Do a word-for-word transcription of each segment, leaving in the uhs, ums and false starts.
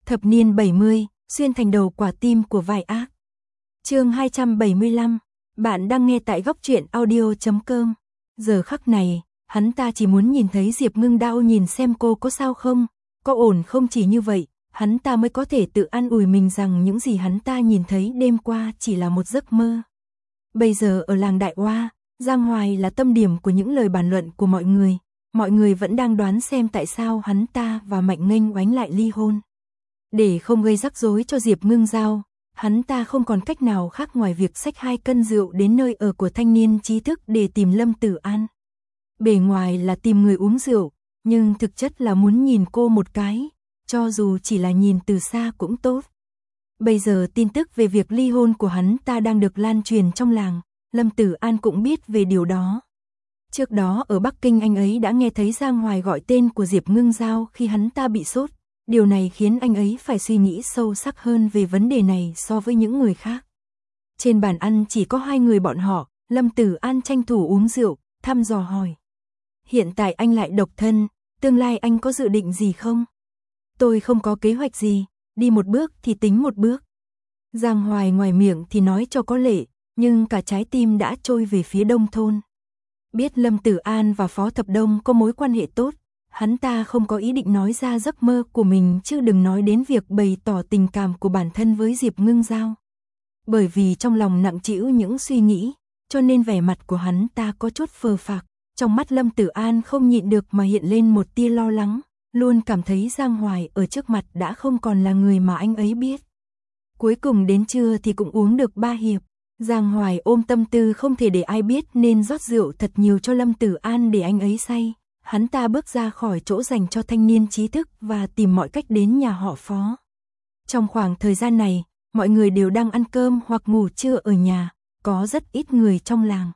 Thập niên bảy mươi, xuyên thành đầu quả tim của vai ác. Chương hai trăm bảy mươi lăm, bạn đang nghe tại góc truyện audio chấm com. Giờ khắc này, hắn ta chỉ muốn nhìn thấy Diệp Ngưng Đao nhìn xem cô có sao không, có ổn không, chỉ như vậy, hắn ta mới có thể tự an ủi mình rằng những gì hắn ta nhìn thấy đêm qua chỉ là một giấc mơ. Bây giờ ở làng Đại Oa, Giang Hoài là tâm điểm của những lời bàn luận của mọi người. Mọi người vẫn đang đoán xem tại sao hắn ta và Mạnh Nghênh Oánh lại ly hôn. Để không gây rắc rối cho Diệp Ngưng Giao, hắn ta không còn cách nào khác ngoài việc xách hai cân rượu đến nơi ở của thanh niên trí thức để tìm Lâm Tử An. Bề ngoài là tìm người uống rượu, nhưng thực chất là muốn nhìn cô một cái, cho dù chỉ là nhìn từ xa cũng tốt. Bây giờ tin tức về việc ly hôn của hắn ta đang được lan truyền trong làng, Lâm Tử An cũng biết về điều đó. Trước đó ở Bắc Kinh anh ấy đã nghe thấy Giang Hoài gọi tên của Diệp Ngưng Giao khi hắn ta bị sốt. Điều này khiến anh ấy phải suy nghĩ sâu sắc hơn về vấn đề này so với những người khác. Trên bàn ăn chỉ có hai người bọn họ, Lâm Tử An tranh thủ uống rượu, thăm dò hỏi. Hiện tại anh lại độc thân, tương lai anh có dự định gì không? Tôi không có kế hoạch gì, đi một bước thì tính một bước. Giang Hoài ngoài miệng thì nói cho có lệ, nhưng cả trái tim đã trôi về phía Đông thôn. Biết Lâm Tử An và Phó Thập Đông có mối quan hệ tốt, hắn ta không có ý định nói ra giấc mơ của mình, chứ đừng nói đến việc bày tỏ tình cảm của bản thân với Diệp Ngưng Giao. Bởi vì trong lòng nặng trĩu những suy nghĩ, cho nên vẻ mặt của hắn ta có chút phờ phạc. Trong mắt Lâm Tử An không nhịn được mà hiện lên một tia lo lắng, luôn cảm thấy Giang Hoài ở trước mặt đã không còn là người mà anh ấy biết. Cuối cùng đến trưa thì cũng uống được ba hiệp. Giang Hoài ôm tâm tư không thể để ai biết nên rót rượu thật nhiều cho Lâm Tử An để anh ấy say. Hắn ta bước ra khỏi chỗ dành cho thanh niên trí thức và tìm mọi cách đến nhà họ Phó. Trong khoảng thời gian này, mọi người đều đang ăn cơm hoặc ngủ trưa ở nhà, có rất ít người trong làng.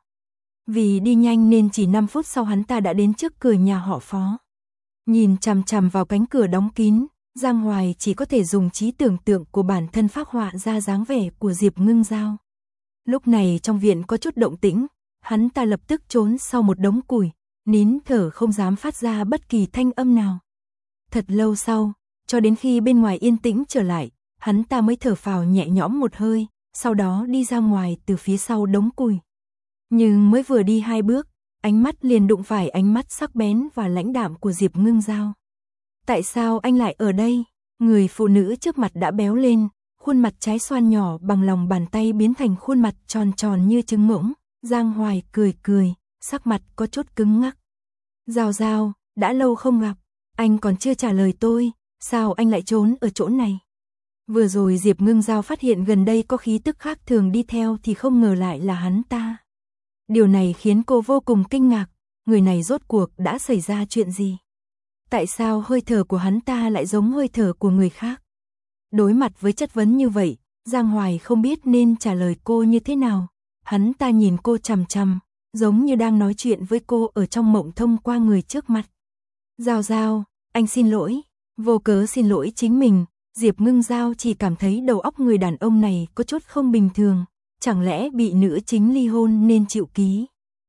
Vì đi nhanh nên chỉ năm phút sau hắn ta đã đến trước cửa nhà họ Phó. Nhìn chằm chằm vào cánh cửa đóng kín, Giang Hoài chỉ có thể dùng trí tưởng tượng của bản thân phác họa ra dáng vẻ của Diệp Ngưng Giao. Lúc này trong viện có chút động tĩnh, hắn ta lập tức trốn sau một đống củi, nín thở không dám phát ra bất kỳ thanh âm nào. Thật lâu sau, cho đến khi bên ngoài yên tĩnh trở lại, hắn ta mới thở phào nhẹ nhõm một hơi, sau đó đi ra ngoài từ phía sau đống củi. Nhưng mới vừa đi hai bước, ánh mắt liền đụng phải ánh mắt sắc bén và lãnh đạm của Diệp Ngưng Giao. Tại sao anh lại ở đây? Người phụ nữ trước mặt đã béo lên, khuôn mặt trái xoan nhỏ bằng lòng bàn tay biến thành khuôn mặt tròn tròn như trứng ngỗng. Giang Hoài cười cười, sắc mặt có chút cứng ngắc. Giao Giao, đã lâu không gặp, anh còn chưa trả lời tôi, sao anh lại trốn ở chỗ này? Vừa rồi Diệp Ngưng Giao phát hiện gần đây có khí tức khác thường đi theo thì không ngờ lại là hắn ta. Điều này khiến cô vô cùng kinh ngạc, người này rốt cuộc đã xảy ra chuyện gì? Tại sao hơi thở của hắn ta lại giống hơi thở của người khác? Đối mặt với chất vấn như vậy, Giang Hoài không biết nên trả lời cô như thế nào. Hắn ta nhìn cô chằm chằm, giống như đang nói chuyện với cô ở trong mộng thông qua người trước mặt. Giao Giao, anh xin lỗi, vô cớ xin lỗi chính mình. Diệp Ngưng Giao chỉ cảm thấy đầu óc người đàn ông này có chút không bình thường, chẳng lẽ bị nữ chính ly hôn nên chịu ký.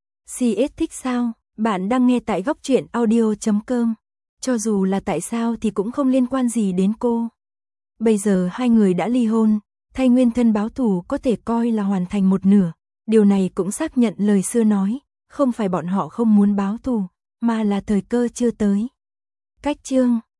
xê ét thích sao? Bạn đang nghe tại góc truyện audio chấm com. Cho dù là tại sao thì cũng không liên quan gì đến cô. Bây giờ hai người đã ly hôn, thay nguyên thân báo thù có thể coi là hoàn thành một nửa. Điều này cũng xác nhận lời xưa nói, không phải bọn họ không muốn báo thù, mà là thời cơ chưa tới. Cách chương